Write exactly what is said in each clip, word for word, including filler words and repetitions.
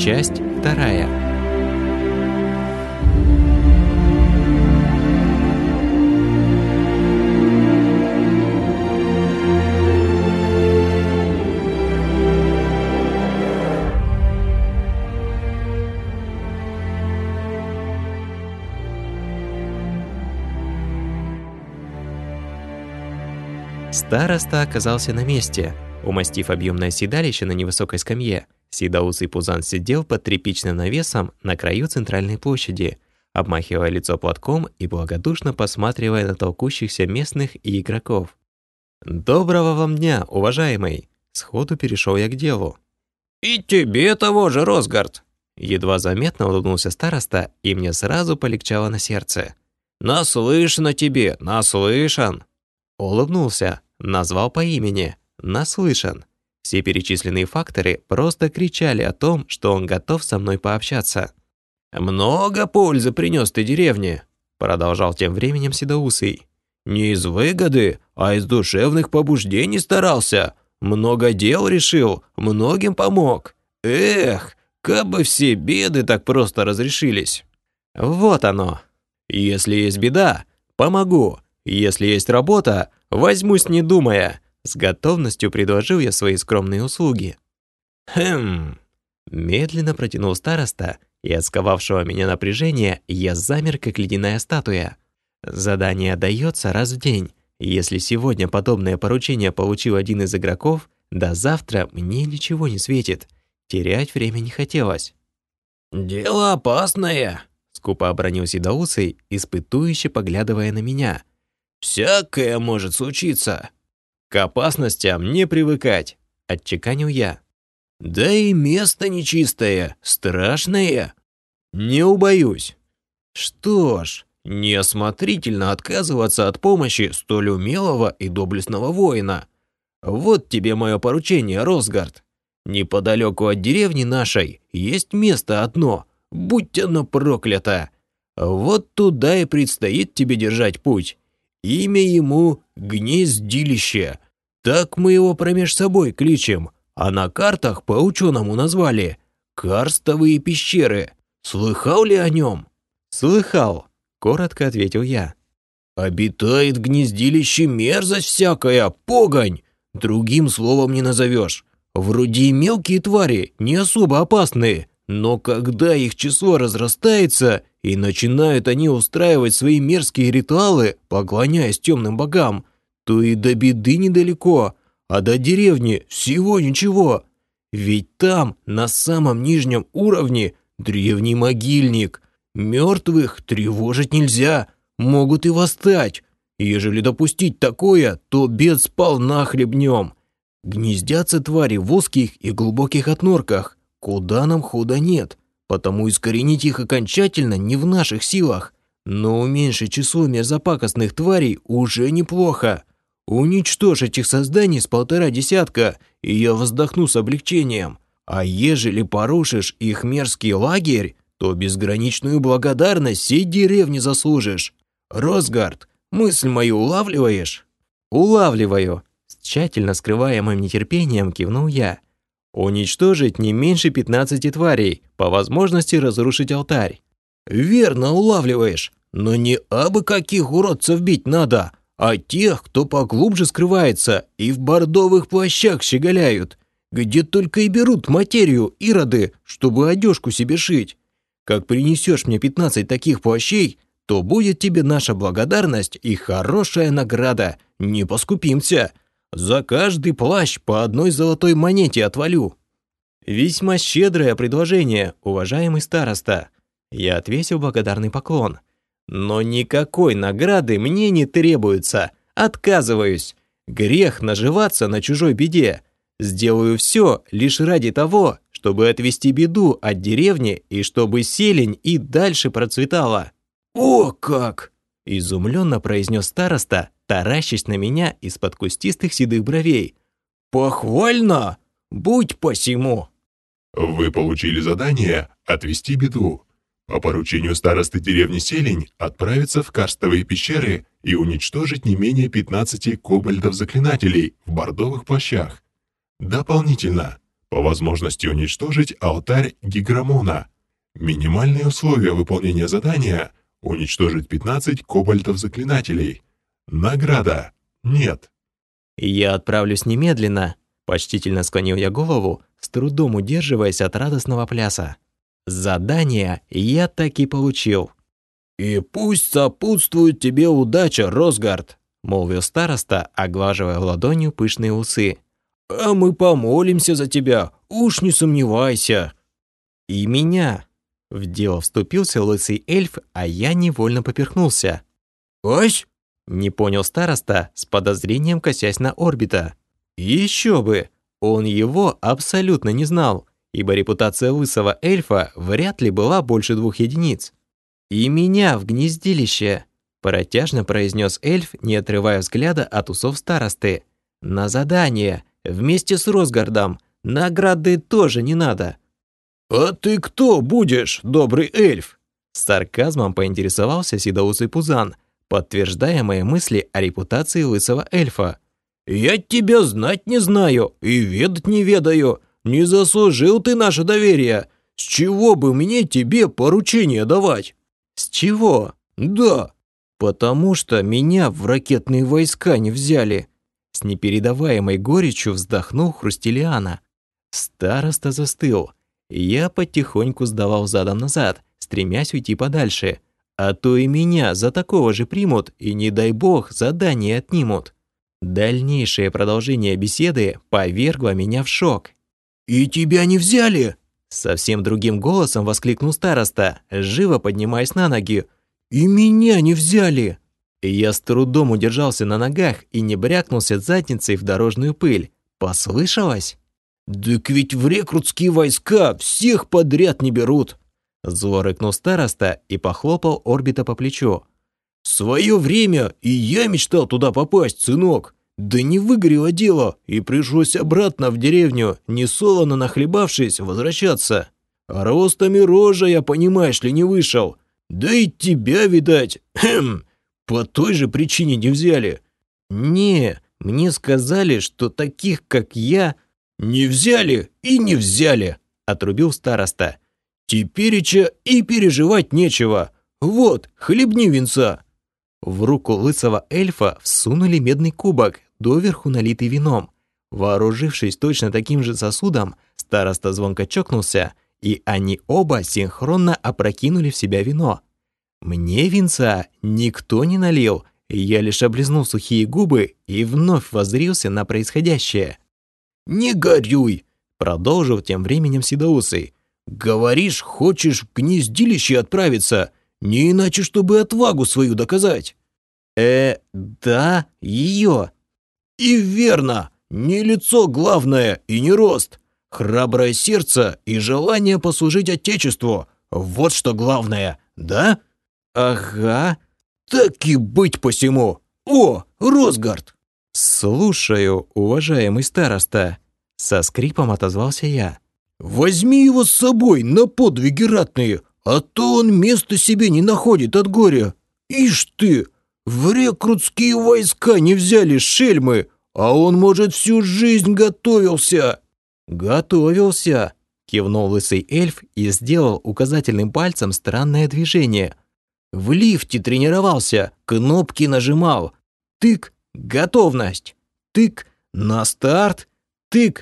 Часть вторая. Староста оказался на месте. Умастив объемное седалище на невысокой скамье, седоусый Пузан сидел под тряпичным навесом на краю центральной площади, обмахивая лицо платком и благодушно посматривая на толкущихся местных и игроков. «Доброго вам дня, уважаемый!» Сходу перешел я к делу. «И тебе того же, Росгард!» Едва заметно улыбнулся староста, и мне сразу полегчало на сердце. «Наслышан тебе, наслышан!» Улыбнулся, назвал по имени. Наслышан. Все перечисленные факторы просто кричали о том, что он готов со мной пообщаться. «Много пользы принес ты деревне», — продолжал тем временем седоусый. «Не из выгоды, а из душевных побуждений старался. Много дел решил, многим помог. Эх, кабы все беды так просто разрешились». «Вот оно. Если есть беда, помогу. Если есть работа, возьмусь не думая». С готовностью предложил я свои скромные услуги. «Хм...» Медленно протянул староста, и от сковавшего меня напряжения я замер, как ледяная статуя. Задание дается раз в день. Если сегодня подобное поручение получил один из игроков, до завтра мне ничего не светит. Терять время не хотелось. «Дело опасное», — скупо обронил седоусый, испытующе поглядывая на меня. «Всякое может случиться». «К опасностям не привыкать», — отчеканил я. «Да и место нечистое, страшное». «Не убоюсь». «Что ж, неосмотрительно отказываться от помощи столь умелого и доблестного воина. Вот тебе мое поручение, Росгард. Неподалеку от деревни нашей есть место одно, будь оно проклято. Вот туда и предстоит тебе держать путь. Имя ему Гнездилище. Так мы его промеж собой кличем, а на картах по-ученому назвали Карстовые пещеры. Слыхал ли о нем?» «Слыхал», — коротко ответил я. «Обитает в гнездилище мерзость всякая, погонь. Другим словом не назовешь. Вроде и мелкие твари, не особо опасные, но когда их число разрастается и начинают они устраивать свои мерзкие ритуалы, поклоняясь темным богам, то и до беды недалеко, а до деревни всего ничего. Ведь там, на самом нижнем уровне, древний могильник. Мертвых тревожить нельзя, могут и восстать. Ежели допустить такое, то бед сполна хлебнем. Гнездятся твари в узких и глубоких отнорках, куда нам хода нет, потому искоренить их окончательно не в наших силах. Но уменьшить число мерзопакостных тварей уже неплохо. Уничтожить их созданий с полтора десятка, и я вздохну с облегчением. А ежели порушишь их мерзкий лагерь, то безграничную благодарность всей деревни заслужишь. Росгард, мысль мою улавливаешь?» «Улавливаю», — с тщательно скрываемым нетерпением кивнул я. «Уничтожить не меньше пятнадцати тварей, по возможности разрушить алтарь». «Верно улавливаешь, но не абы каких уродцев бить надо, а тех, кто поглубже скрывается и в бордовых плащах щеголяют, где только и берут материю ироды, чтобы одежку себе шить. Как принесешь мне пятнадцать таких плащей, то будет тебе наша благодарность и хорошая награда, не поскупимся. За каждый плащ по одной золотой монете отвалю». «Весьма щедрое предложение, уважаемый староста». Я отвесил благодарный поклон. «Но никакой награды мне не требуется. Отказываюсь. Грех наживаться на чужой беде. Сделаю все лишь ради того, чтобы отвести беду от деревни и чтобы селень и дальше процветала». «О как!» — изумленно произнес староста, таращась на меня из-под кустистых седых бровей. «Похвально! Будь посему!» Вы получили задание «Отвести беду». По поручению старосты деревни Селень отправиться в карстовые пещеры и уничтожить не менее пятнадцати кобальдов-заклинателей в бордовых плащах. Дополнительно, По возможности уничтожить алтарь Гиграмона. Минимальные условия выполнения задания – уничтожить пятнадцать кобальтов-заклинателей. Награда – нет. «Я отправлюсь немедленно», — почтительно склонил я голову, с трудом удерживаясь от радостного пляса. Задание я так и получил. «И пусть сопутствует тебе удача, Росгард», — молвил староста, оглаживая ладонью пышные усы. «А мы помолимся за тебя, уж не сомневайся». «И меня». В дело вступился лысый эльф, а я невольно поперхнулся. «Ась?» — не понял староста, с подозрением косясь на Орбита. Еще бы! Он его абсолютно не знал, ибо репутация лысого эльфа вряд ли была больше двух единиц. «И меня в гнездилище», — протяжно произнес эльф, не отрывая взгляда от усов старосты. «На задание, вместе с Росгардом. Награды тоже не надо». «А ты кто будешь, добрый эльф?» С сарказмом поинтересовался седоусый Пузан, подтверждая мои мысли о репутации лысого эльфа. «Я тебя знать не знаю и ведать не ведаю. Не заслужил ты наше доверие. С чего бы мне тебе поручение давать?» «С чего?» «Да». «Потому что меня в ракетные войска не взяли». С непередаваемой горечью вздохнул Хрустелиана. Староста застыл. Я потихоньку сдавал задом назад, стремясь уйти подальше. А то и меня за такого же примут, и, не дай бог, задание отнимут. Дальнейшее продолжение беседы повергло меня в шок. «И тебя не взяли?» Совсем другим голосом воскликнул староста, живо поднимаясь на ноги. «И меня не взяли!» Я с трудом удержался на ногах и не брякнулся задницей в дорожную пыль. Послышалось? «Так ведь в рекрутские войска всех подряд не берут!» Зло рыкнул староста и похлопал Орбита по плечу. «В свое время и я мечтал туда попасть, сынок. Да не выгорело дело, и пришлось обратно в деревню, несолоно нахлебавшись, возвращаться. А ростами рожа я, понимаешь ли, не вышел. Да и тебя, видать, хм, по той же причине не взяли». «Не, мне сказали, что таких, как я...» «Не взяли и не взяли», — отрубил староста. «Тепереча и переживать нечего. Вот, хлебни винца». В руку лысого эльфа всунули медный кубок, доверху налитый вином. Вооружившись точно таким же сосудом, староста звонко чокнулся, и они оба синхронно опрокинули в себя вино. Мне винца никто не налил, я лишь облизнул сухие губы и вновь воззрился на происходящее. «Не горюй», — продолжил тем временем седоусый. «Говоришь, хочешь в гнездилище отправиться, не иначе, чтобы отвагу свою доказать». «Э, да, ее». «И верно, не лицо главное и не рост. Храброе сердце и желание послужить Отечеству. Вот что главное, да?» «Ага». «Так и быть посему. О, Росгард!» «Слушаю, уважаемый староста», — со скрипом отозвался я. «Возьми его с собой на подвиги ратные, а то он места себе не находит от горя. Ишь ты, в рекрутские войска не взяли шельмы, а он, может, всю жизнь готовился». «Готовился», — кивнул лысый эльф и сделал указательным пальцем странное движение. «В лифте тренировался, кнопки нажимал. Тык, готовность. Тык, на старт. Тык,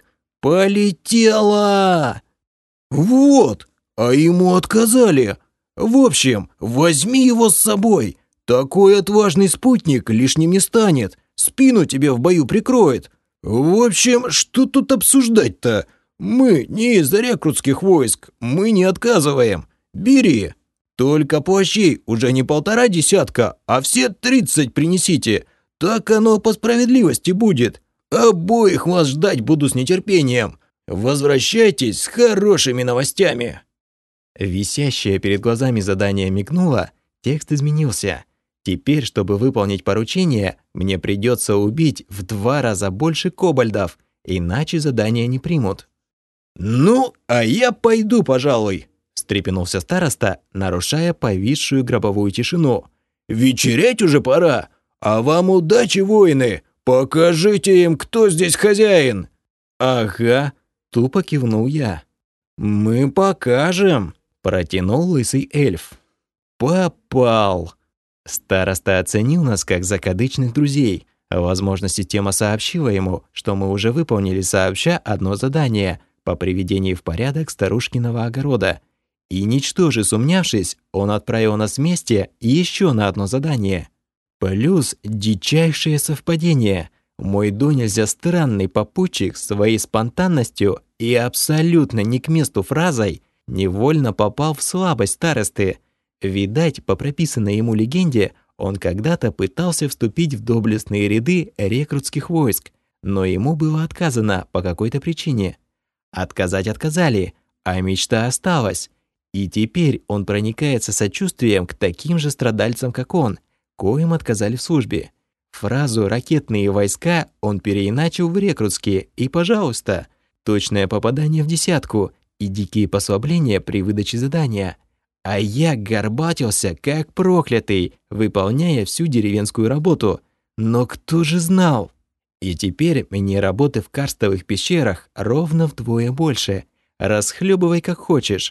полетела!» «Вот, а ему отказали. В общем, возьми его с собой. Такой отважный спутник лишним не станет, спину тебе в бою прикроет. В общем, что тут обсуждать-то? Мы не из рекрутских войск, мы не отказываем. Бери. Только плащей уже не полтора десятка, а все тридцать принесите. Так оно по справедливости будет. Обоих вас ждать буду с нетерпением. Возвращайтесь с хорошими новостями». Висящее перед глазами задание мигнуло, текст изменился. Теперь, чтобы выполнить поручение, мне придется убить в два раза больше кобальдов, иначе задание не примут. «Ну, а я пойду, пожалуй», — встрепенулся староста, нарушая повисшую гробовую тишину. «Вечерять уже пора, а вам удачи, воины, покажите им, кто здесь хозяин». «Ага», Тупо кивнул я. «Мы покажем», – протянул лысый эльф. «Попал!» Староста оценил нас как закадычных друзей. Возможно, система сообщила ему, что мы уже выполнили сообща одно задание по приведению в порядок старушкиного огорода. И, ничтоже сумнявшись, он отправил нас вместе еще на одно задание. Плюс дичайшее совпадение. Мой до нельзя странный попутчик своей спонтанностью и абсолютно не к месту фразой невольно попал в слабость старосты. Видать, по прописанной ему легенде, он когда-то пытался вступить в доблестные ряды рекрутских войск, но ему было отказано по какой-то причине. Отказать отказали, а мечта осталась. И теперь он проникается сочувствием к таким же страдальцам, как он, коим отказали в службе. Фразу «ракетные войска» он переиначил в рекрутские, и, пожалуйста, точное попадание в десятку и дикие послабления при выдаче задания. А я горбатился, как проклятый, выполняя всю деревенскую работу. Но кто же знал? И теперь мне работы в карстовых пещерах ровно вдвое больше. Расхлебывай как хочешь.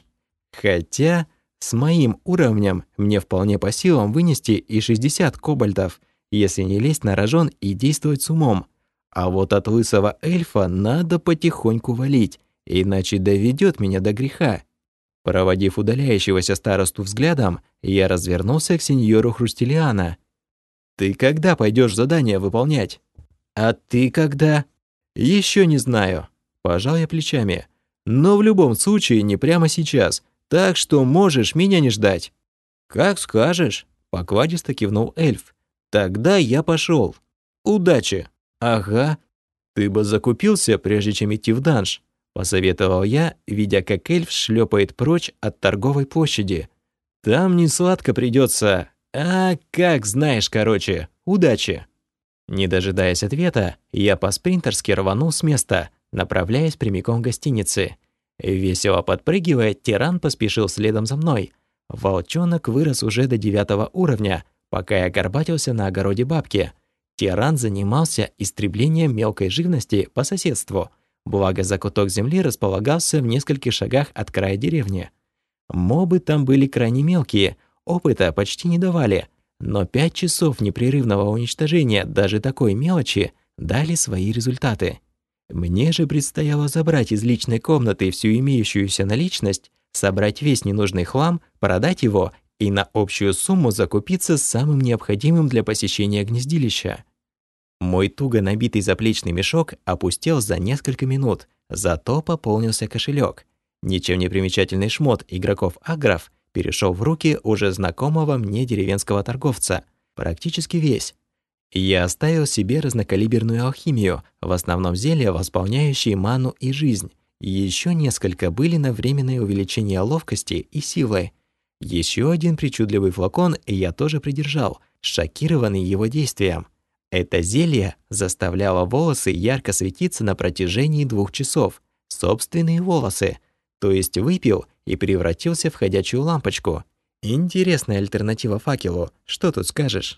Хотя с моим уровнем мне вполне по силам вынести и шестьдесят кобальтов, если не лезть на рожон и действовать с умом. А вот от лысого эльфа надо потихоньку валить, иначе доведет меня до греха. Проводив удаляющегося старосту взглядом, я развернулся к сеньору Хрустелиана. «Ты когда пойдешь задание выполнять?» «А ты когда?» «Еще не знаю», – пожал я плечами. «Но в любом случае не прямо сейчас, так что можешь меня не ждать». «Как скажешь», – покладисто кивнул эльф. «Тогда я пошел. Удачи». «Ага. Ты бы закупился, прежде чем идти в данж», – посоветовал я, видя, как эльф шлепает прочь от торговой площади. «Там не сладко придется. А как знаешь, короче. Удачи». Не дожидаясь ответа, я по-спринтерски рванул с места, направляясь прямиком к гостинице. Весело подпрыгивая, тиран поспешил следом за мной. Волчонок вырос уже до девятого уровня, пока я горбатился на огороде бабки. Тиран занимался истреблением мелкой живности по соседству, благо закуток земли располагался в нескольких шагах от края деревни. Мобы там были крайне мелкие, опыта почти не давали, но пять часов непрерывного уничтожения даже такой мелочи дали свои результаты. Мне же предстояло забрать из личной комнаты всю имеющуюся наличность, собрать весь ненужный хлам, продать его и на общую сумму закупиться самым необходимым для посещения гнездилища. Мой туго набитый заплечный мешок опустел за несколько минут, зато пополнился кошелек. Ничем не примечательный шмот игроков-агров перешел в руки уже знакомого мне деревенского торговца, практически весь. Я оставил себе разнокалиберную алхимию, в основном зелья, восполняющие ману и жизнь. Еще несколько были на временное увеличение ловкости и силы. Еще один причудливый флакон я тоже придержал, шокированный его действием. Это зелье заставляло волосы ярко светиться на протяжении двух часов. Собственные волосы. То есть выпил и превратился в ходячую лампочку. Интересная альтернатива факелу, что тут скажешь?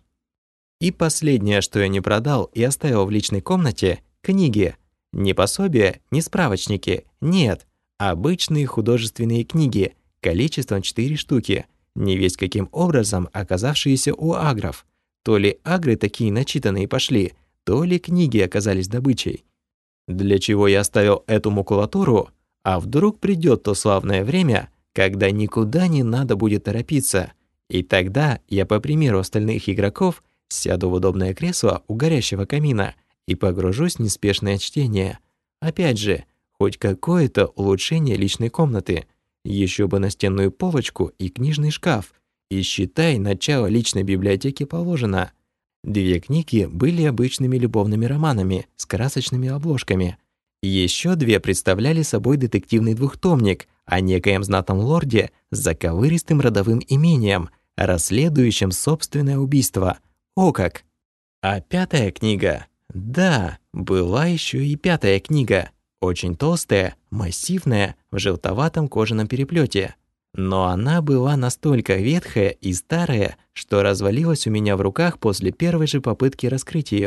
И последнее, что я не продал и оставил в личной комнате – книги. Не пособия, не справочники, нет. Обычные художественные книги, количеством четыре штуки, невесть каким образом оказавшиеся у агров. То ли агры такие начитанные пошли, то ли книги оказались добычей. Для чего я оставил эту макулатуру? А вдруг придет то славное время, когда никуда не надо будет торопиться. И тогда я, по примеру остальных игроков, сяду в удобное кресло у горящего камина и погружусь в неспешное чтение. Опять же, хоть какое-то улучшение личной комнаты. Еще бы настенную полочку и книжный шкаф. И считай, начало личной библиотеки положено. Две книги были обычными любовными романами с красочными обложками. Еще две представляли собой детективный двухтомник о некоем знатном лорде с заковыристым родовым имением, расследующем собственное убийство. О как! А пятая книга... Да, была еще и пятая книга. Очень толстая, массивная, в желтоватом кожаном переплете. Но она была настолько ветхая и старая, что развалилась у меня в руках после первой же попытки раскрыть ее.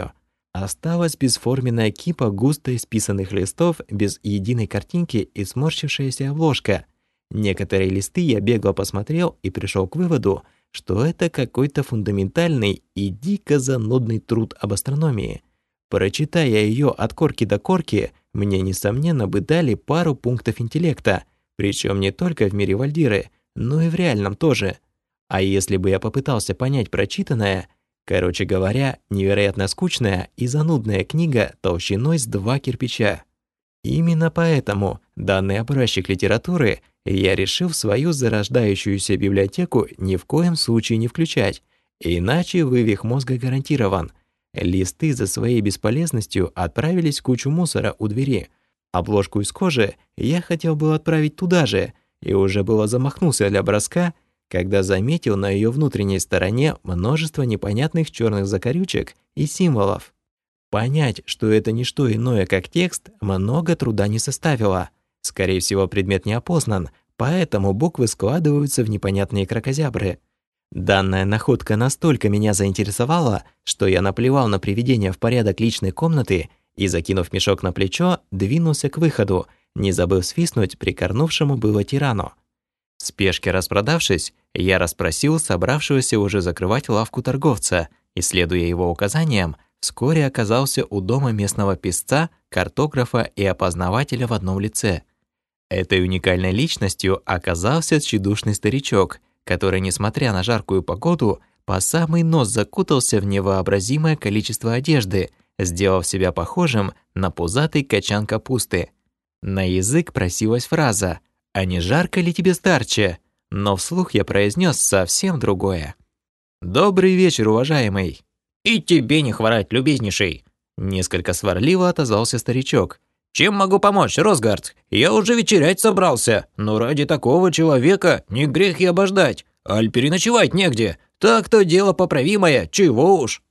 Осталась бесформенная кипа густо исписанных листов без единой картинки и сморщившаяся обложка. Некоторые листы я бегло посмотрел и пришел к выводу, что это какой-то фундаментальный и дико занудный труд об астрономии. Прочитая ее от корки до корки, мне, несомненно, бы дали пару пунктов интеллекта, причем не только в мире Вальдиры, но и в реальном тоже. А если бы я попытался понять прочитанное... Короче говоря, невероятно скучная и занудная книга толщиной с два кирпича. Именно поэтому данный образчик литературы я решил в свою зарождающуюся библиотеку ни в коем случае не включать, иначе вывих мозга гарантирован. Листы за своей бесполезностью отправились в кучу мусора у двери. Обложку из кожи я хотел было отправить туда же, и уже было замахнулся для броска, когда заметил на ее внутренней стороне множество непонятных черных закорючек и символов. Понять, что это не что иное, как текст, много труда не составило. Скорее всего, предмет не опознан, поэтому буквы складываются в непонятные кракозябры. Данная находка настолько меня заинтересовала, что я наплевал на приведение в порядок личной комнаты и, закинув мешок на плечо, двинулся к выходу, не забыв свистнуть прикорнувшему было тирану. В спешке распродавшись, я расспросил собравшегося уже закрывать лавку торговца и, следуя его указаниям, вскоре оказался у дома местного писца, картографа и опознавателя в одном лице. Этой уникальной личностью оказался тщедушный старичок, который, несмотря на жаркую погоду, по самый нос закутался в невообразимое количество одежды, сделав себя похожим на пузатый качан капусты. На язык просилась фраза «А не жарко ли тебе, старче?» Но вслух я произнес совсем другое. «Добрый вечер, уважаемый!» «И тебе не хворать, любезнейший!» Несколько сварливо отозвался старичок. «Чем могу помочь, Росгард? Я уже вечерять собрался, но ради такого человека не грех и обождать. Аль переночевать негде. Так-то дело поправимое, чего уж!»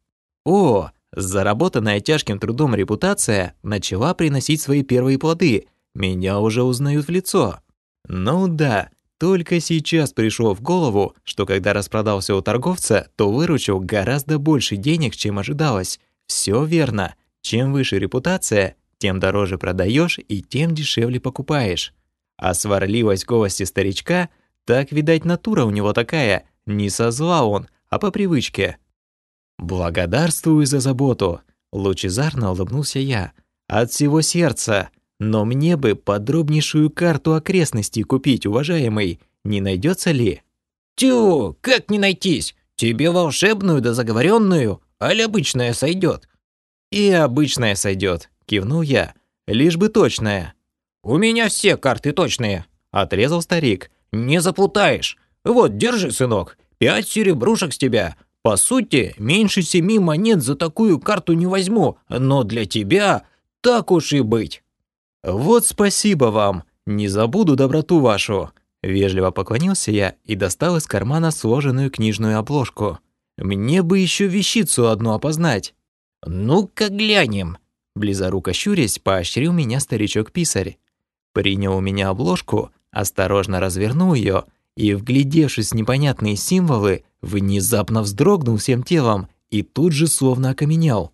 О, заработанная тяжким трудом репутация начала приносить свои первые плоды. Меня уже узнают в лицо. Ну да, только сейчас пришло в голову, что когда распродался у торговца, то выручил гораздо больше денег, чем ожидалось. Все верно. Чем выше репутация, тем дороже продаешь и тем дешевле покупаешь. А сварливость в голосе старичка, так, видать, натура у него такая, не со зла он, а по привычке. «Благодарствую за заботу», — лучезарно улыбнулся я. «От всего сердца. Но мне бы подробнейшую карту окрестностей купить, уважаемый. Не найдется ли?» «Тю, как не найтись? Тебе волшебную да заговоренную, аль обычная сойдет?» «И обычная сойдет», — кивнул я. «Лишь бы точная». «У меня все карты точные», — отрезал старик. «Не заплутаешь. Вот, держи, сынок, пять серебрушек с тебя. По сути, меньше семи монет за такую карту не возьму, но для тебя так уж и быть». «Вот спасибо вам, не забуду доброту вашу». Вежливо поклонился я и достал из кармана сложенную книжную обложку. «Мне бы еще вещицу одну опознать». «Ну-ка глянем», — близоруко щурясь, поощрил меня старичок-писарь. Принял у меня обложку, осторожно развернул ее и, вглядевшись в непонятные символы, внезапно вздрогнул всем телом и тут же словно окаменел.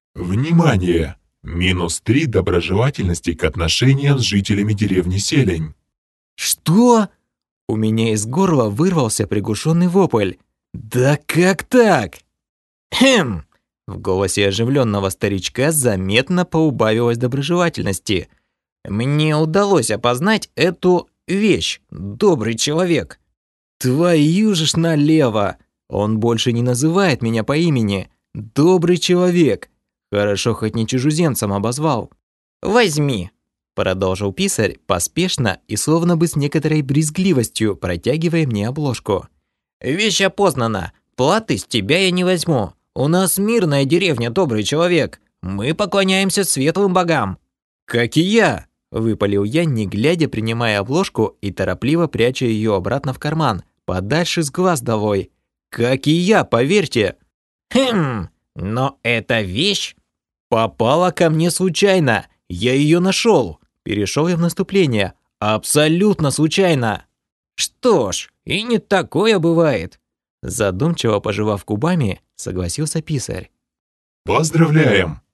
Внимание! Минус три доброжелательности к отношениям с жителями деревни Селень. «Что?» У меня из горла вырвался приглушенный вопль. «Да как так?» «Хм!» В голосе оживленного старичка заметно поубавилось доброжелательности. «Мне удалось опознать эту вещь, добрый человек». «Твою же ж налево! Он больше не называет меня по имени. Добрый человек. Хорошо, хоть не чужеземцем обозвал». «Возьми», — продолжил писарь, поспешно и словно бы с некоторой брезгливостью протягивая мне обложку. «Вещь опознана. Платы с тебя я не возьму. У нас мирная деревня, добрый человек. Мы поклоняемся светлым богам». «Как и я», — выпалил я, не глядя, принимая обложку и торопливо пряча ее обратно в карман, подальше с глаз долой. «Как и я, поверьте». «Хм, но эта вещь...» «Попала ко мне случайно. Я ее нашел». Перешел я в наступление. «Абсолютно случайно». «Что ж, и не такое бывает». Задумчиво пожевав губами, согласился писарь. Поздравляем!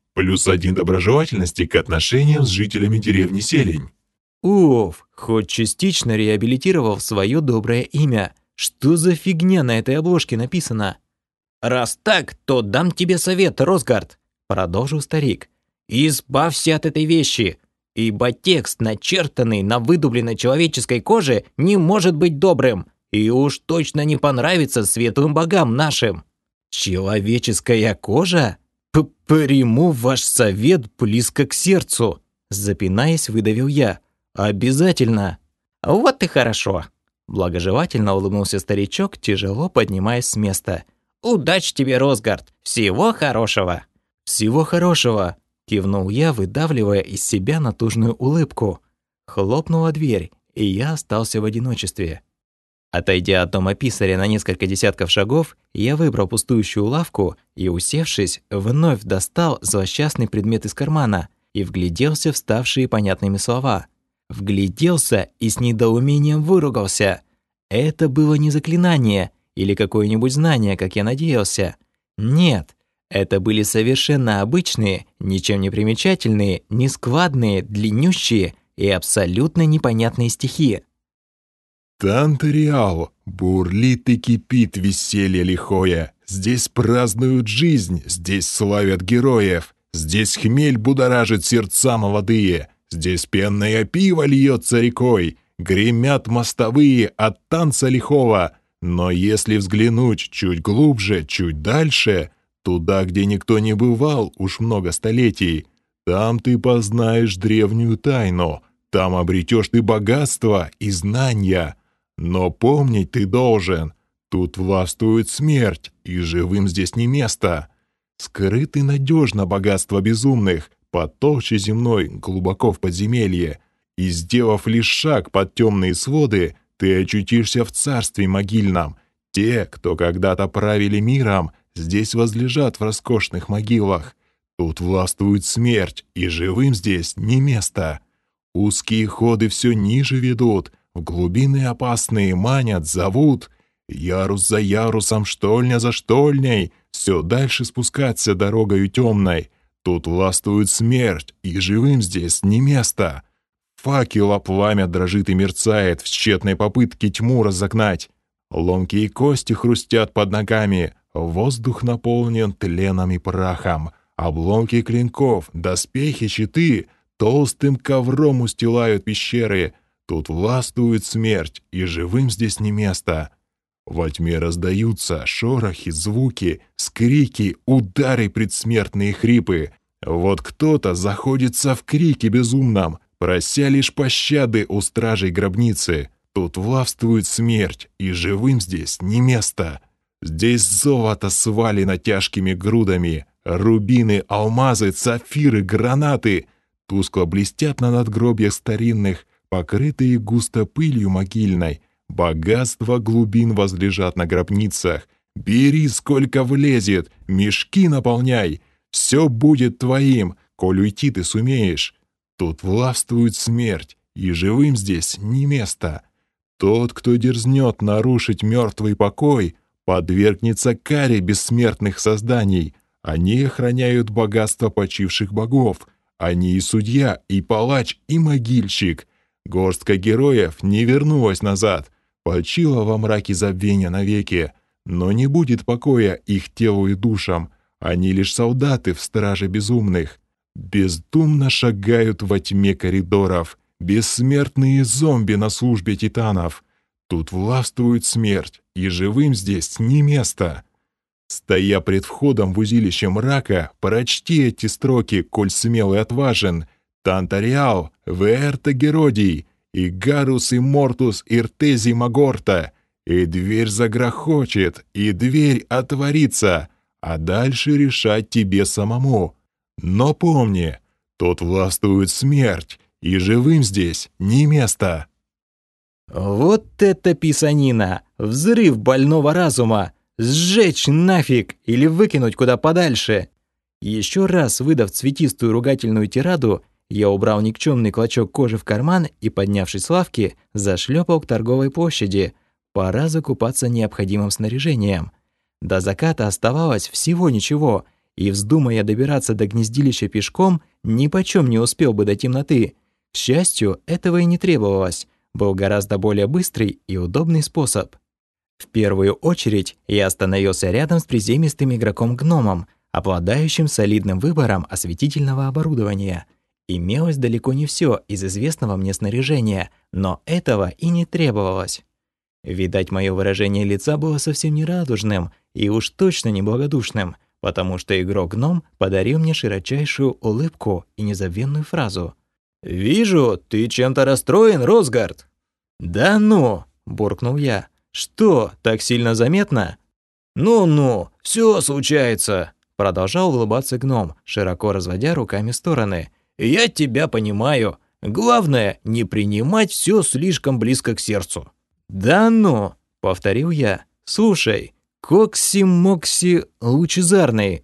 плюс один доброжелательности к отношениям с жителями деревни Селень. Уф, хоть частично реабилитировал свое доброе имя. Что за фигня на этой обложке написано? «Раз так, то дам тебе совет, Росгард», — продолжил старик. «Избавься от этой вещи, ибо текст, начертанный на выдубленной человеческой коже, не может быть добрым и уж точно не понравится светлым богам нашим». «Человеческая кожа? П Приму ваш совет близко к сердцу», — запинаясь, выдавил я. «Обязательно». «Вот и хорошо», — благожелательно улыбнулся старичок, тяжело поднимаясь с места. «Удачи тебе, Росгард! Всего хорошего!» «Всего хорошего!» — кивнул я, выдавливая из себя натужную улыбку. Хлопнула дверь, и я остался в одиночестве. Отойдя от дома писаря на несколько десятков шагов, я выбрал пустующую лавку и, усевшись, вновь достал злосчастный предмет из кармана и вгляделся в ставшие понятными слова. Вгляделся и с недоумением выругался. Это было не заклинание или какое-нибудь знание, как я надеялся. Нет, это были совершенно обычные, ничем не примечательные, нескладные, длиннющие и абсолютно непонятные стихи. Тантариал, бурлит и кипит веселье лихое. Здесь празднуют жизнь, здесь славят героев. Здесь хмель будоражит сердца молодые. Здесь пенное пиво льется рекой. Гремят мостовые от танца лихого. Но если взглянуть чуть глубже, чуть дальше, туда, где никто не бывал уж много столетий, там ты познаешь древнюю тайну. Там обретешь ты богатство и знания. Но помнить ты должен, тут властвует смерть, и живым здесь не место. Скрыты надежно богатства безумных, под толще земной, глубоко в подземелье. И, сделав лишь шаг под темные своды, ты очутишься в царстве могильном. Те, кто когда-то правили миром, здесь возлежат в роскошных могилах. Тут властвует смерть, и живым здесь не место. Узкие ходы все ниже ведут, в глубины опасные манят, зовут. Ярус за ярусом, штольня за штольней, все дальше спускаться дорогою темной. Тут властвует смерть, и живым здесь не место. Факела пламя дрожит и мерцает в тщетной попытке тьму разогнать. Ломкие кости хрустят под ногами, воздух наполнен тленом и прахом. Обломки клинков, доспехи, щиты толстым ковром устилают пещеры. Тут властвует смерть, и живым здесь не место. Во тьме раздаются шорохи, звуки, скрики, удары, предсмертные хрипы. Вот кто-то заходится в крике безумном, прося лишь пощады у стражей гробницы. Тут властвует смерть, и живым здесь не место. Здесь золото свалено тяжкими грудами, рубины, алмазы, сапфиры, гранаты тускло блестят на надгробьях старинных, покрытые густо пылью могильной. Богатство глубин возлежат на гробницах. Бери, сколько влезет, мешки наполняй. Все будет твоим, коль уйти ты сумеешь. Тут властвует смерть, и живым здесь не место. Тот, кто дерзнет нарушить мертвый покой, подвергнется каре бессмертных созданий. Они охраняют богатство почивших богов. Они и судья, и палач, и могильщик. Горстка героев не вернулась назад, почила во мраке забвения навеки, но не будет покоя их телу и душам. Они лишь солдаты в страже безумных. Бездумно шагают во тьме коридоров, бессмертные зомби на службе титанов. Тут властвует смерть, и живым здесь не место. Стоя пред входом в узилище мрака, прочти эти строки, коль смел и отважен. Тантариал, Веэрта Геродий, и Гарус и Мортус Иртези Магорта. И дверь загрохочет, и дверь отворится, а дальше решать тебе самому. Но помни, тут властвует смерть, и живым здесь не место. Вот это писанина! Взрыв больного разума! Сжечь нафиг или выкинуть куда подальше! Еще раз выдав цветистую ругательную тираду, я убрал никчемный клочок кожи в карман и, поднявшись с лавки, зашлепал к торговой площади. Пора закупаться необходимым снаряжением. До заката оставалось всего ничего, и, вздумая добираться до гнездилища пешком, нипочем не успел бы до темноты. К счастью, этого и не требовалось. Был гораздо более быстрый и удобный способ. В первую очередь я остановился рядом с приземистым игроком-гномом, обладающим солидным выбором осветительного оборудования. Имелось далеко не все из известного мне снаряжения, но этого и не требовалось. Видать, мое выражение лица было совсем не радужным и уж точно не благодушным, потому что игрок-гном подарил мне широчайшую улыбку и незабвенную фразу. «Вижу, ты чем-то расстроен, Росгард». «Да ну!» – буркнул я. «Что, так сильно заметно?» «Ну-ну, все случается», – продолжал улыбаться гном, широко разводя руками в стороны. «Я тебя понимаю. Главное, не принимать все слишком близко к сердцу». «Да ну!» – повторил я. «Слушай, Кокси-Мокси Лучезарный,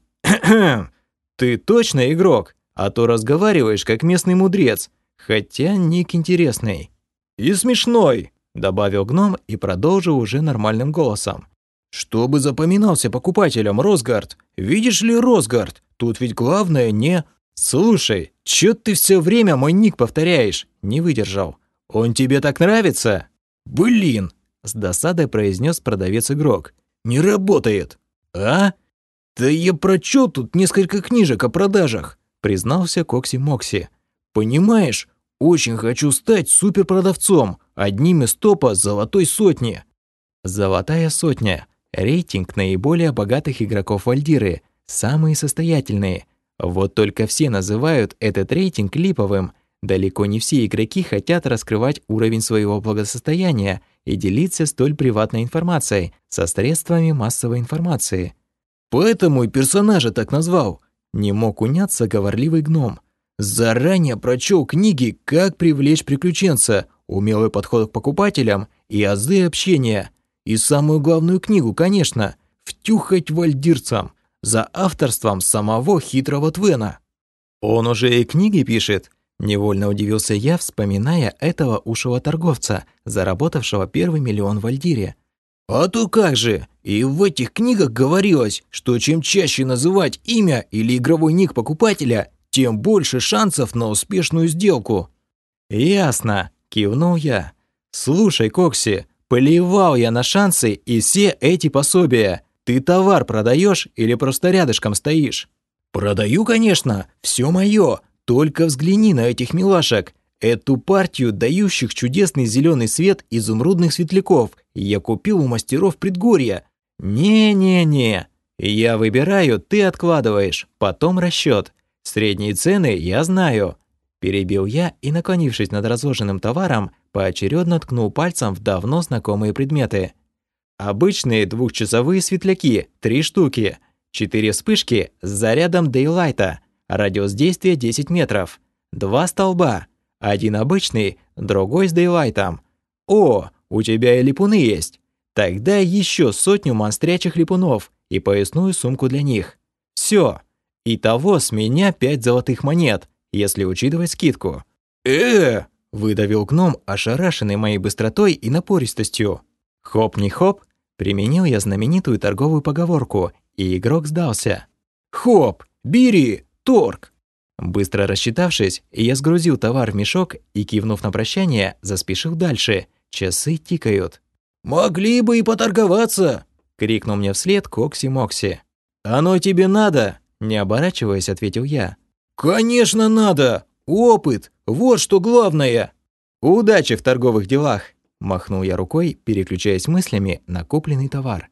ты точно игрок? А то разговариваешь как местный мудрец, хотя ник интересный». «И смешной», – добавил гном и продолжил уже нормальным голосом. «Чтобы запоминался покупателям, Росгард. Видишь ли, Росгард, тут ведь главное не...» «Слушай, чё ты все время мой ник повторяешь?» – не выдержал. «Он тебе так нравится?» «Блин!» – с досадой произнес продавец-игрок. «Не работает!» «А? Да я прочел тут несколько книжек о продажах», – признался Кокси-Мокси. «Понимаешь, очень хочу стать суперпродавцом, одним из топа золотой сотни». Золотая сотня – рейтинг наиболее богатых игроков Вальдиры, самые состоятельные. Вот только все называют этот рейтинг липовым. Далеко не все игроки хотят раскрывать уровень своего благосостояния и делиться столь приватной информацией со средствами массовой информации. Поэтому и персонажа так назвал. Не мог уняться говорливый гном. Заранее прочел книги «Как привлечь приключенца», «Умелый подход к покупателям» и «Азы общения». И самую главную книгу, конечно, «Втюхать вальдирцам» за авторством самого хитрого Твена. «Он уже и книги пишет?» Невольно удивился я, вспоминая этого ушлого торговца, заработавшего первый миллион в Вальдире. «А то как же! И в этих книгах говорилось, что чем чаще называть имя или игровой ник покупателя, тем больше шансов на успешную сделку». «Ясно», – кивнул я. «Слушай, Кокси, поливал я на шансы и все эти пособия. Ты товар продаешь или просто рядышком стоишь?» «Продаю, конечно, все мое. Только взгляни на этих милашек. Эту партию дающих чудесный зеленый свет изумрудных светляков я купил у мастеров предгорья. Не-не-не. Я выбираю, ты откладываешь, потом расчет. Средние цены я знаю». Перебил я и, наклонившись над разложенным товаром, поочередно ткнул пальцем в давно знакомые предметы. Обычные двухчасовые светляки, три штуки, четыре вспышки с зарядом дейлайта, радиус действия десять метров, два столба, один обычный, другой с дейлайтом. О, у тебя и липуны есть. Тогда еще сотню монстрячих липунов и поясную сумку для них. Все. Итого с меня пять золотых монет, если учитывать скидку. э выдавил гном, ошарашенный моей быстротой и напористостью. Хоп не хоп, применил я знаменитую торговую поговорку, и игрок сдался. Хоп, бери, торг. Быстро рассчитавшись, я сгрузил товар в мешок и, кивнув на прощание, заспешил дальше. Часы тикают. «Могли бы и поторговаться!» — крикнул мне вслед Кокси-Мокси. «Оно тебе надо?» — не оборачиваясь, ответил я. «Конечно надо! Опыт! Вот что главное!» «Удачи в торговых делах!» — махнул я рукой, переключаясь мыслями на купленный товар.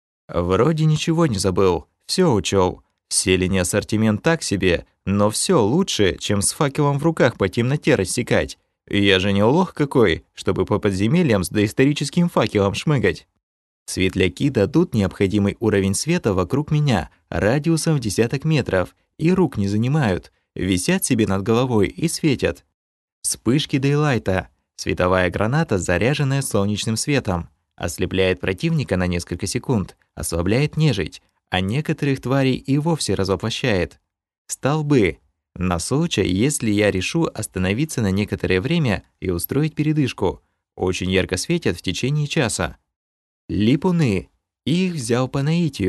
Вроде ничего не забыл, все учел. Селень ассортимент так себе, но все лучше, чем с факелом в руках по темноте рассекать. Я же не лох какой, чтобы по подземельям с доисторическим факелом шмыгать. Светляки дадут необходимый уровень света вокруг меня, радиусом в десяток метров, и рук не занимают, висят себе над головой и светят. Вспышки дейлайта. Световая граната, заряженная солнечным светом, ослепляет противника на несколько секунд, ослабляет нежить, а некоторых тварей и вовсе разоплощает. Столбы. На случай, если я решу остановиться на некоторое время и устроить передышку. Очень ярко светят в течение часа. Липуны. Их взял по наитию.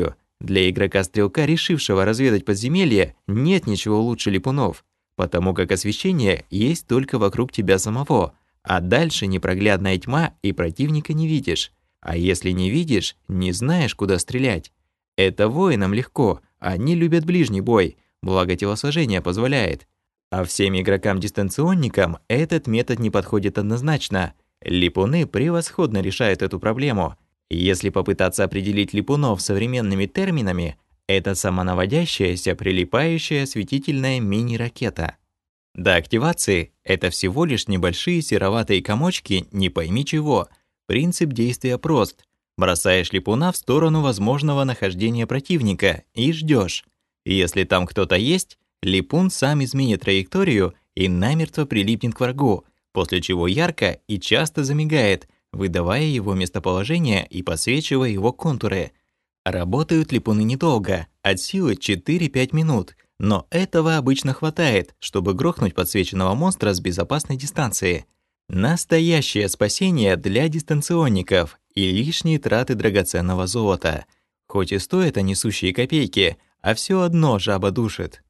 Для игрока-стрелка, решившего разведать подземелье, нет ничего лучше липунов, потому как освещение есть только вокруг тебя самого, а дальше непроглядная тьма и противника не видишь. А если не видишь, не знаешь, куда стрелять. Это воинам легко, они любят ближний бой, благо телосложение позволяет. А всем игрокам-дистанционникам этот метод не подходит однозначно. Липуны превосходно решают эту проблему. Если попытаться определить липунов современными терминами, это самонаводящаяся прилипающая осветительная мини-ракета. До активации это всего лишь небольшие сероватые комочки не пойми чего. Принцип действия прост. Бросаешь липуна в сторону возможного нахождения противника и ждешь. Если там кто-то есть, липун сам изменит траекторию и намертво прилипнет к врагу, после чего ярко и часто замигает, выдавая его местоположение и подсвечивая его контуры. Работают липуны недолго, от силы четыре-пять минут, но этого обычно хватает, чтобы грохнуть подсвеченного монстра с безопасной дистанции. Настоящее спасение для дистанционников и лишние траты драгоценного золота. Хоть и стоят они сущие копейки, а все одно жаба душит.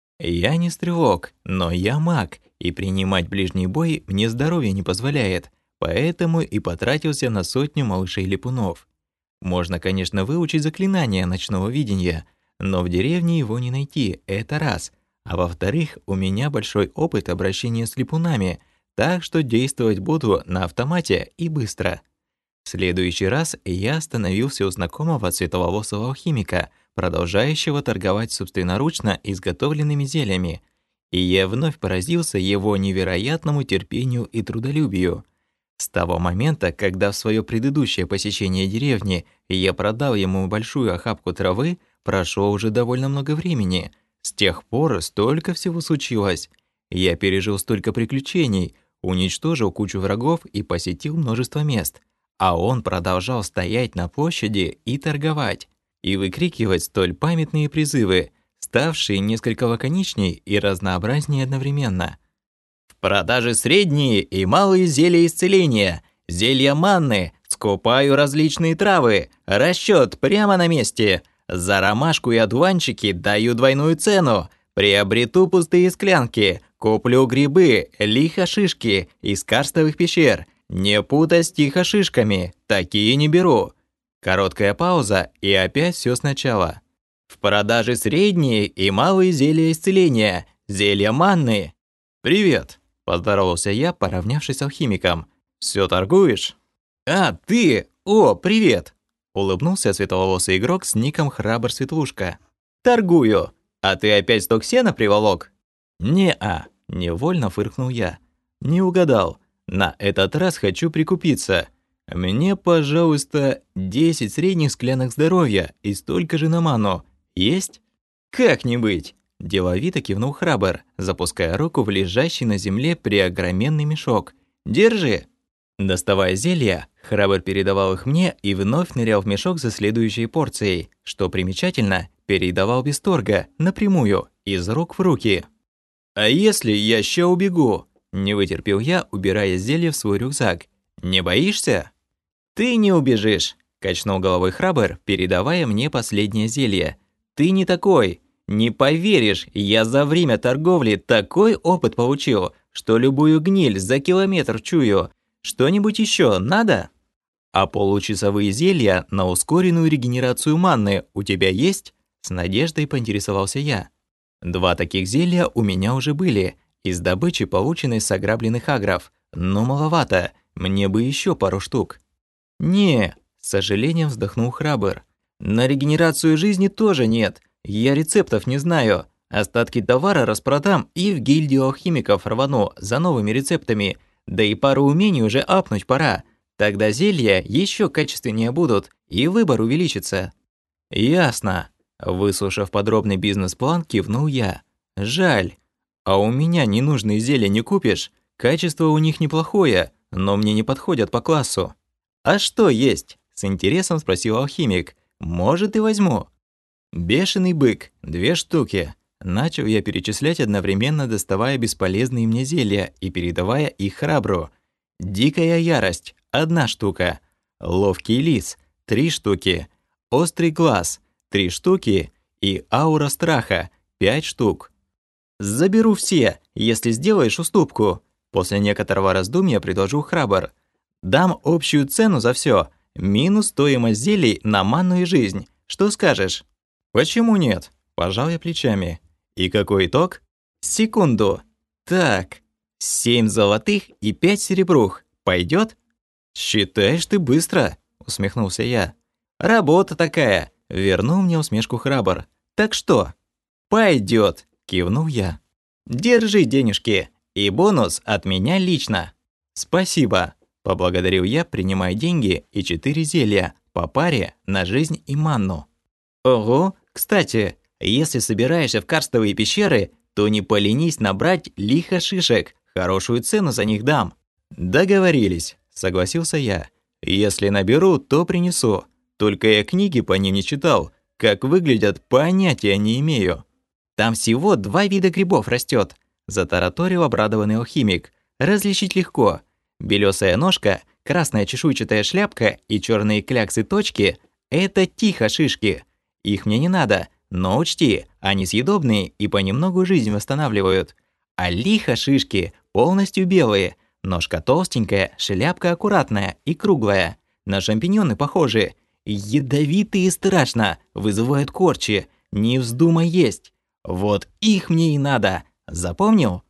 Я не стрелок, но я маг, и принимать ближний бой мне здоровье не позволяет, поэтому и потратился на сотню малышей-липунов. Можно, конечно, выучить заклинание ночного видения, но в деревне его не найти, это раз. А во-вторых, у меня большой опыт обращения с липунами, так что действовать буду на автомате и быстро. В следующий раз я остановился у знакомого светловолосого алхимика, продолжающего торговать собственноручно изготовленными зельями, и я вновь поразился его невероятному терпению и трудолюбию. С того момента, когда в свое предыдущее посещение деревни я продал ему большую охапку травы, прошло уже довольно много времени. С тех пор столько всего случилось. Я пережил столько приключений, уничтожил кучу врагов и посетил множество мест. А он продолжал стоять на площади и торговать, и выкрикивать столь памятные призывы, ставшие несколько лаконичней и разнообразнее одновременно. В продаже средние и малые зелья исцеления, зелья манны, скупаю различные травы, расчет прямо на месте. За ромашку и одуванчики даю двойную цену, приобрету пустые склянки, куплю грибы, лихо-шишки из карстовых пещер. Не путать с тихо-шишками, такие не беру. Короткая пауза, и опять все сначала. В продаже средние и малые зелья исцеления, зелья манны. «Привет», – поздоровался я, поравнявшись с алхимиком. «Все торгуешь?» «А, ты! О, привет!» – улыбнулся светловолосый игрок с ником Храбр Светлушка. «Торгую! А ты опять сток сена приволок?» «Не-а», – невольно фыркнул я. «Не угадал. На этот раз хочу прикупиться. Мне, пожалуйста, десять средних склянок здоровья и столько же на ману. Есть?» «Как не быть?» – деловито кивнул Храбр, запуская руку в лежащий на земле преогроменный мешок. «Держи!» Доставая зелья, Храбр передавал их мне и вновь нырял в мешок за следующей порцией. Что примечательно, передавал без торга, напрямую, из рук в руки. «А если я ща убегу?» – не вытерпел я, убирая зелье в свой рюкзак. «Не боишься?» «Ты не убежишь», – качнул головой Храбр, передавая мне последнее зелье. «Ты не такой. Не поверишь, я за время торговли такой опыт получил, что любую гниль за километр чую. Что-нибудь еще надо?» «А получасовые зелья на ускоренную регенерацию манны у тебя есть?» – с надеждой поинтересовался я. Два таких зелья у меня уже были, из добычи, полученной с ограбленных агров, но маловато, мне бы еще пару штук. «Не», – с сожалением вздохнул Храбр. «На регенерацию жизни тоже нет, я рецептов не знаю. Остатки товара распродам и в гильдию алхимиков рвану за новыми рецептами, да и пару умений уже апнуть пора. Тогда зелья еще качественнее будут, и выбор увеличится». «Ясно», – выслушав подробный бизнес-план, кивнул я. «Жаль. А у меня ненужные зелья не купишь? Качество у них неплохое, но мне не подходят по классу». «А что есть?» – с интересом спросил алхимик. «Может, и возьму». «Бешеный бык, две штуки». Начал я перечислять, одновременно доставая бесполезные мне зелья и передавая их Храбру. «Дикая ярость, одна штука. Ловкий лис, три штуки. Острый глаз, три штуки и аура страха — пять штук. Заберу все, если сделаешь уступку. После некоторого раздумья предложил Храбр. Дам общую цену за все, минус стоимость зелий на манну и жизнь. Что скажешь? Почему нет? Пожал я плечами. И какой итог? Секунду. Так, семь золотых и пять серебрух. Пойдет? Считаешь ты быстро, усмехнулся я. Работа такая. Вернул мне усмешку Храбр. Так что? Пойдет, кивнул я. Держи денежки. И бонус от меня лично. Спасибо, поблагодарил я, принимая деньги и четыре зелья по паре на жизнь и манну. Ого, кстати, если собираешься в карстовые пещеры, то не поленись набрать лихо шишек, хорошую цену за них дам. Договорились, согласился я. Если наберу, то принесу. Только я книги по ним не читал, как выглядят, понятия не имею. Там всего два вида грибов растет. Затараторил обрадованный алхимик. Различить легко. Белёсая ножка, красная чешуйчатая шляпка и чёрные кляксы-точки — это тихо-шишки. Их мне не надо, но учти, они съедобные и понемногу жизнь восстанавливают. А лихо-шишки полностью белые. Ножка толстенькая, шляпка аккуратная и круглая. На шампиньоны похожи. Ядовитые и страшно, вызывают корчи. Не вздумай есть. Вот их мне и надо. Запомнил?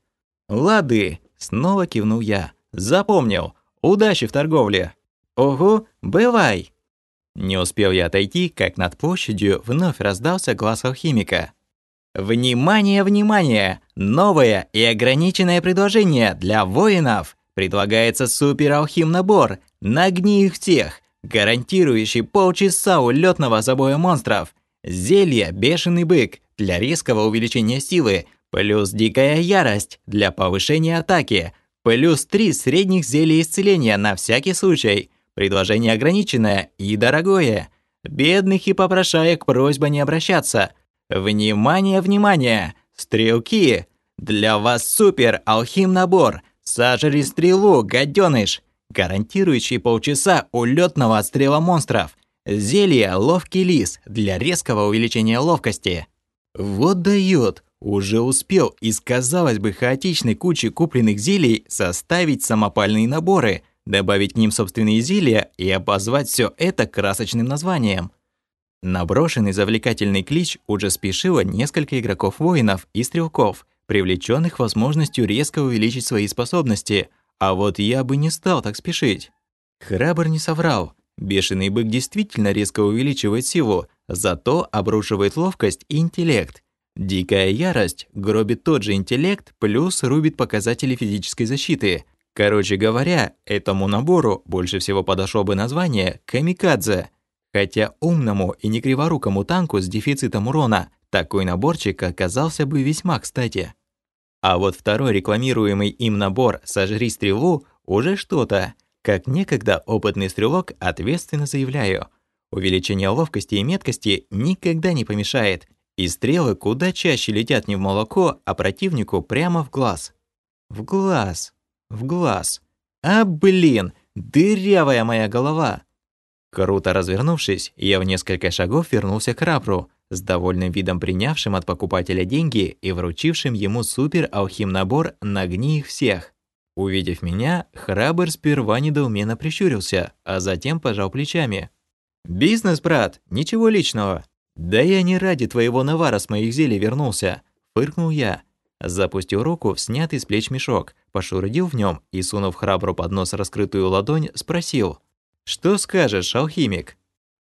Лады, снова кивнул я. Запомнил. Удачи в торговле. Ого, бывай. Не успел я отойти, как над площадью вновь раздался глаз алхимика. Внимание, внимание! Новое и ограниченное предложение для воинов. Предлагается супер-алхим-набор «Нагни их всех», гарантирующий полчаса улетного забоя монстров. Зелье «Бешеный бык» для резкого увеличения силы, плюс «Дикая ярость» для повышения атаки, плюс три средних зелья исцеления на всякий случай. Предложение ограниченное и дорогое. Бедных и попрошаек просьба не обращаться. Внимание, внимание! Стрелки! Для вас супер-алхим-набор. Сожри стрелу, гаденыш! Гарантирующий полчаса улетного отстрела монстров. Зелье «Ловкий лис» для резкого увеличения ловкости. Вот дает! Уже успел из, казалось бы, хаотичной кучи купленных зелий составить самопальные наборы, добавить к ним собственные зелья и обозвать все это красочным названием. Наброшенный завлекательный клич уже спешило несколько игроков-воинов и стрелков, привлеченных возможностью резко увеличить свои способности, а вот я бы не стал так спешить. Храбр не соврал. Бешеный бык действительно резко увеличивает силу, зато обрушивает ловкость и интеллект. Дикая ярость гробит тот же интеллект, плюс рубит показатели физической защиты. Короче говоря, этому набору больше всего подошло бы название «Камикадзе». Хотя умному и не криворукому танку с дефицитом урона такой наборчик оказался бы весьма кстати. А вот второй рекламируемый им набор «Сожри стрелу» уже что-то. Как некогда опытный стрелок ответственно заявляю, увеличение ловкости и меткости никогда не помешает, и стрелы куда чаще летят не в молоко, а противнику прямо в глаз. В глаз. В глаз. А блин, дырявая моя голова. Круто развернувшись, я в несколько шагов вернулся к Храбру, с довольным видом принявшим от покупателя деньги и вручившим ему супер-алхим-набор «Нагни их всех». Увидев меня, Храбр сперва недоуменно прищурился, а затем пожал плечами. «Бизнес, брат, ничего личного». «Да я не ради твоего навара с моих зелий вернулся», — фыркнул я. Запустил руку в снятый с плеч мешок, пошурудил в нем и, сунув Храбру под нос раскрытую ладонь, спросил. «Что скажешь, алхимик?»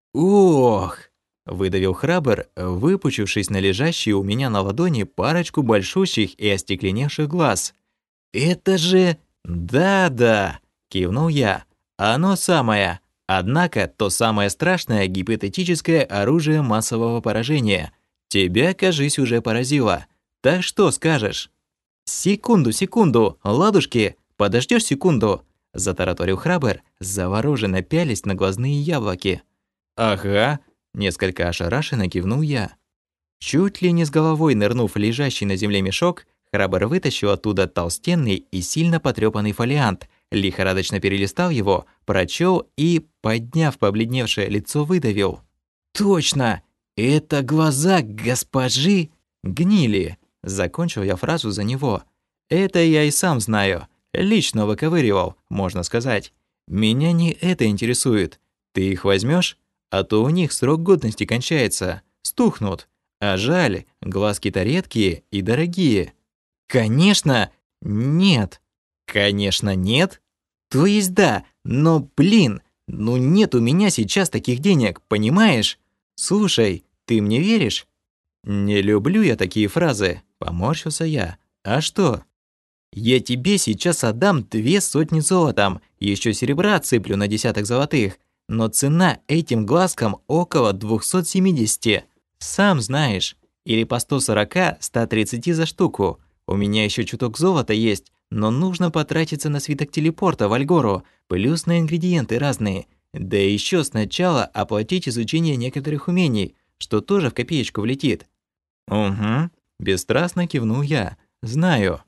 «Ох!» — выдавил Храбр, выпучившись на лежащие у меня на ладони парочку большущих и остекленевших глаз. «Это же...» «Да-да!» — кивнул я. «Оно самое. Однако то самое страшное гипотетическое оружие массового поражения. Тебя, кажись, уже поразило. Так что скажешь?» «Секунду, секунду, ладушки, подождешь секунду?» — затараторил Храбр, завороженно пялясь на глазные яблоки. «Ага», — несколько ошарашенно кивнул я. Чуть ли не с головой нырнув в лежащий на земле мешок, Храбр вытащил оттуда толстенный и сильно потрёпанный фолиант, лихорадочно перелистал его, прочёл и, подняв побледневшее лицо, выдавил. «Точно! «Это глаза госпожи Гнили», — закончил я фразу за него. «Это я и сам знаю. Лично выковыривал, можно сказать. Меня не это интересует. Ты их возьмешь? А то у них срок годности кончается. Стухнут. А жаль, глазки-то редкие и дорогие». «Конечно, нет». «Конечно, нет? То есть да, но, блин, ну нет у меня сейчас таких денег, понимаешь? Слушай, ты мне веришь?» «Не люблю я такие фразы», — поморщился я. «А что?» «Я тебе сейчас отдам две сотни золотом, еще серебра отсыплю на десяток золотых, но цена этим глазкам около двухсот семидесяти. Сам знаешь, или по сто сорока - ста тридцати за штуку. У меня еще чуток золота есть, но нужно потратиться на свиток телепорта в Альгору, плюс на ингредиенты разные. Да еще сначала оплатить изучение некоторых умений, что тоже в копеечку влетит». «Угу», – бесстрастно кивнул я. «Знаю».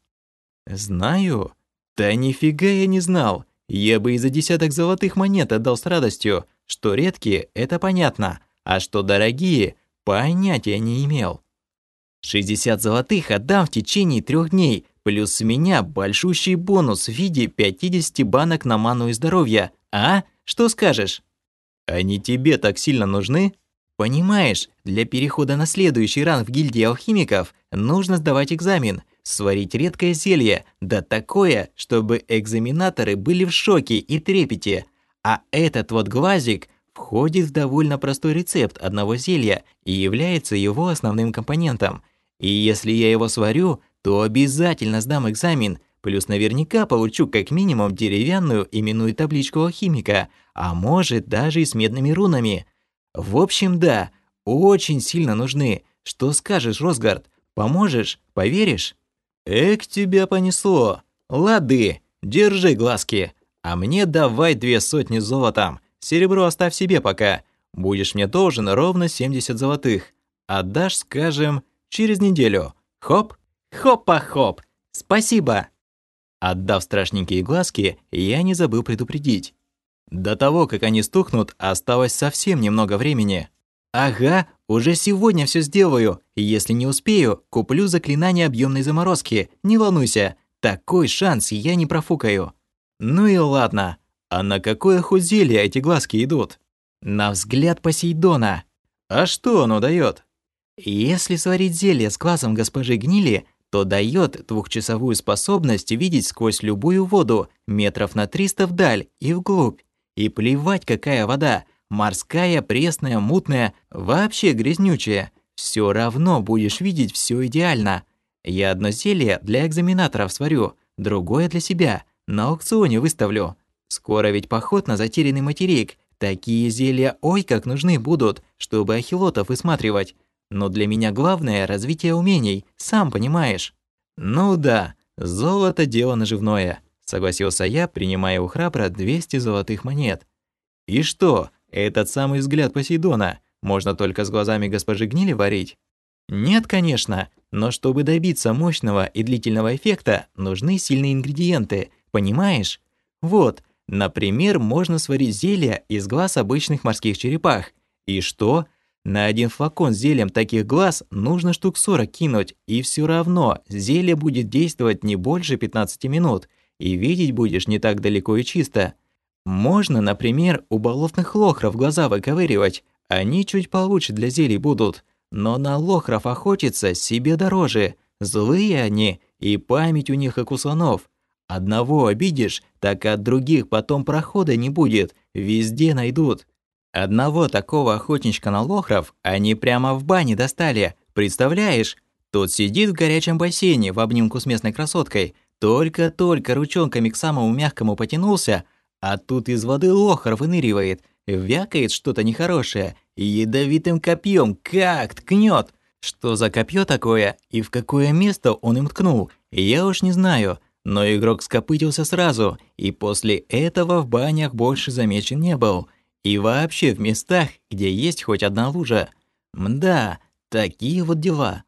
«Знаю? Да нифига я не знал. Я бы и за десяток золотых монет отдал с радостью. Что редкие – это понятно, а что дорогие – понятия не имел. шестьдесят золотых отдам в течение трех дней, плюс с меня большущий бонус в виде пятидесяти банок на ману и здоровье. А? Что скажешь?» «Они тебе так сильно нужны?» «Понимаешь, для перехода на следующий ранг в гильдии алхимиков нужно сдавать экзамен, сварить редкое зелье, да такое, чтобы экзаменаторы были в шоке и трепете. А этот вот глазик входит в довольно простой рецепт одного зелья и является его основным компонентом. И если я его сварю, то обязательно сдам экзамен, плюс наверняка получу как минимум деревянную именную табличку алхимика, а может даже и с медными рунами. В общем, да, очень сильно нужны. Что скажешь, Росгард? Поможешь? Поверишь?» «Эк, тебя понесло. Лады, держи глазки. А мне давай две сотни золотом. Серебро оставь себе пока. Будешь мне должен ровно семьдесят золотых. Отдашь, скажем, через неделю. Хоп, хопа-хоп. Спасибо». Отдав страшненькие глазки, я не забыл предупредить. До того, как они стухнут, осталось совсем немного времени. «Ага, уже сегодня все сделаю. Если не успею, куплю заклинание объемной заморозки. Не волнуйся, такой шанс я не профукаю». Ну и ладно. А на какое хоть зелье эти глазки идут? На взгляд Посейдона. А что оно дает? Если сварить зелье с глазом госпожи Гнили, то дает двухчасовую способность видеть сквозь любую воду метров на триста вдаль и вглубь. И плевать, какая вода. Морская, пресная, мутная, вообще грязнючая. Все равно будешь видеть все идеально. Я одно зелье для экзаменаторов сварю, другое для себя. На аукционе выставлю. Скоро ведь поход на затерянный материк. Такие зелья ой как нужны будут, чтобы ахилотов высматривать. Но для меня главное – развитие умений, сам понимаешь. «Ну да, золото – дело наживное», – согласился я, принимая у храбра двести золотых монет. «И что, этот самый взгляд Посейдона можно только с глазами госпожи Гнили варить?» «Нет, конечно, но чтобы добиться мощного и длительного эффекта, нужны сильные ингредиенты, понимаешь? Вот, например, можно сварить зелье из глаз обычных морских черепах. И что? На один флакон с зельем таких глаз нужно штук сорок кинуть, и все равно зелье будет действовать не больше пятнадцати минут, и видеть будешь не так далеко и чисто. Можно, например, у болотных лохров глаза выковыривать, они чуть получше для зелий будут, но на лохров охотиться себе дороже, злые они, и память у них как у слонов. Одного обидишь, так от других потом прохода не будет, везде найдут. Одного такого охотничка на лохров они прямо в бане достали, представляешь? Тот сидит в горячем бассейне в обнимку с местной красоткой, только-только ручонками к самому мягкому потянулся, а тут из воды лохр выныривает, вякает что-то нехорошее и ядовитым копьем как ткнет. Что за копье такое и в какое место он им ткнул, я уж не знаю, но игрок скопытился сразу, и после этого в банях больше замечен не был. И вообще в местах, где есть хоть одна лужа. Мда, такие вот дела.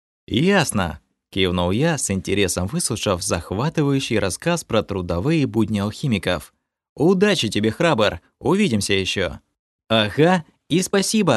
«Ясно», – кивнул я, с интересом выслушав захватывающий рассказ про трудовые будни алхимиков. «Удачи тебе, храбр, увидимся еще». «Ага, и спасибо», –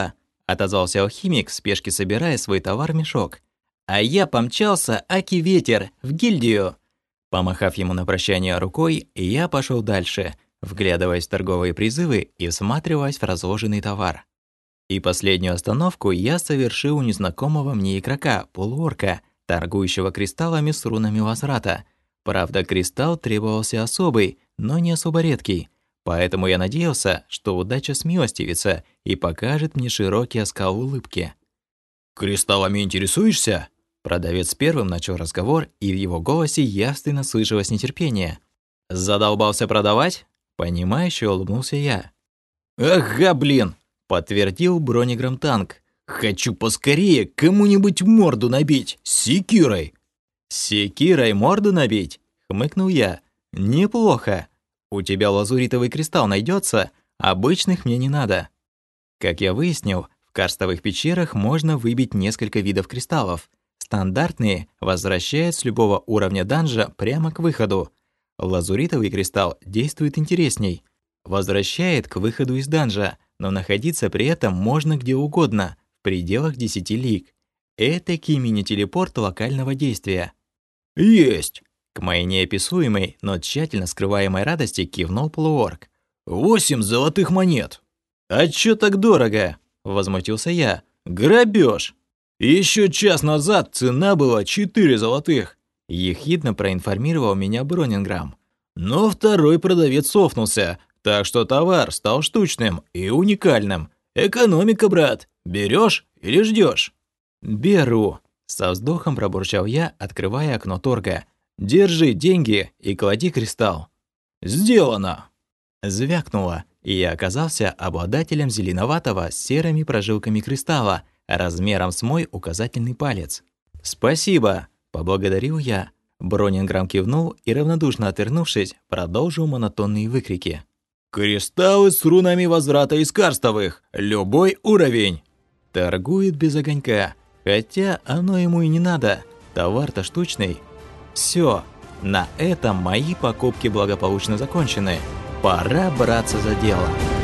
отозвался алхимик, в спешке собирая свой товар в мешок. «А я помчался, аки ветер, в гильдию!» Помахав ему на прощание рукой, я пошел дальше, вглядываясь в торговые призывы и всматриваясь в разложенный товар. И последнюю остановку я совершил у незнакомого мне игрока, полуорка, торгующего кристаллами с рунами возврата. Правда, кристалл требовался особый, но не особо редкий. Поэтому я надеялся, что удача смилостивится и покажет мне широкий оскал улыбки. «Кристаллами интересуешься?» Продавец первым начал разговор, и в его голосе явственно слышалось нетерпение. «Задолбался продавать?» Понимающе улыбнулся я. «Ага, блин!» — подтвердил бронеграмм-танк. «Хочу поскорее кому-нибудь морду набить с секирой!» «С секирой морду набить?» — хмыкнул я. «Неплохо. У тебя лазуритовый кристалл найдется, обычных мне не надо». Как я выяснил, в карстовых пещерах можно выбить несколько видов кристаллов. Стандартные возвращают с любого уровня данжа прямо к выходу. Лазуритовый кристалл действует интересней. Возвращает к выходу из данжа, но находиться при этом можно где угодно, в пределах десяти лиг. Этакий мини-телепорт локального действия. «Есть!» К моей неописуемой, но тщательно скрываемой радости кивнул полуорк. «Восемь золотых монет!» «А чё так дорого?» — возмутился я. «Грабеж!» «Еще час назад цена была четыре золотых!» — ехидно проинформировал меня Бронинграм. Но второй продавец софнулся, так что товар стал штучным и уникальным. Экономика, брат. Берешь или ждешь? «Беру!» — со вздохом пробурчал я, открывая окно торга. «Держи деньги и клади кристалл». «Сделано!» Звякнуло, и я оказался обладателем зеленоватого с серыми прожилками кристалла, размером с мой указательный палец. «Спасибо!» — поблагодарил я. Бронинграм кивнул и, равнодушно отвернувшись, продолжил монотонные выкрики. «Кристаллы с рунами возврата из карстовых! Любой уровень!» Торгует без огонька, хотя оно ему и не надо. Товар-то штучный. Все, на этом мои покупки благополучно закончены. Пора браться за дело.